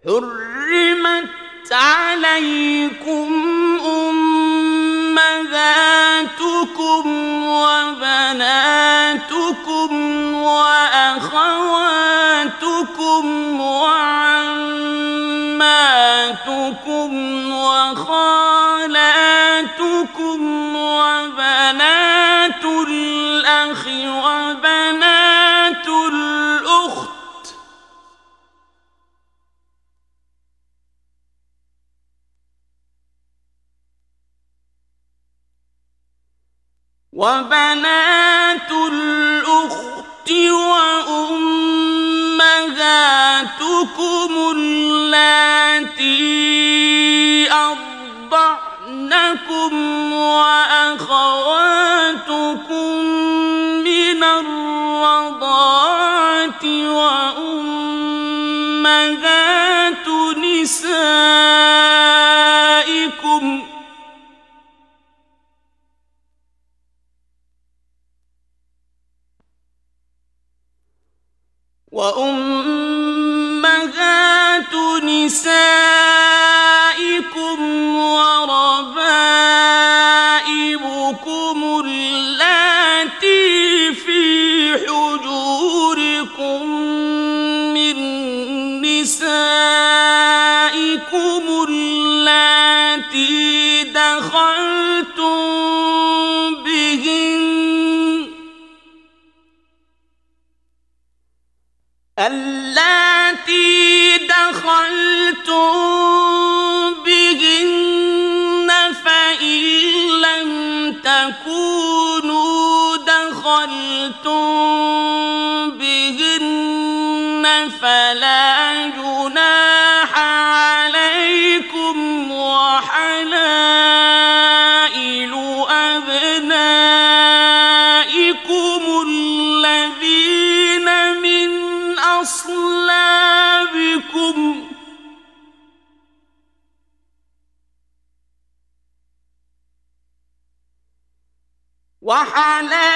حرمت عليكم أمهاتكم وبناتكم وأخواتكم وعماتكم وخالاتكم وبنات الأخ وبنات الأخت وأمهاتكم اللاتي أرضعنكم وأخواتكم من الرضاعة وأمهات نسائكم وربائبكم اللاتي في حجوركم من نسائكم اللاتي دخلتم بهن فإن لم تكونوا دخلتم بهن فلا جناح عليكم وحلائل أبنائكم الذين من أصلابكم وحلائل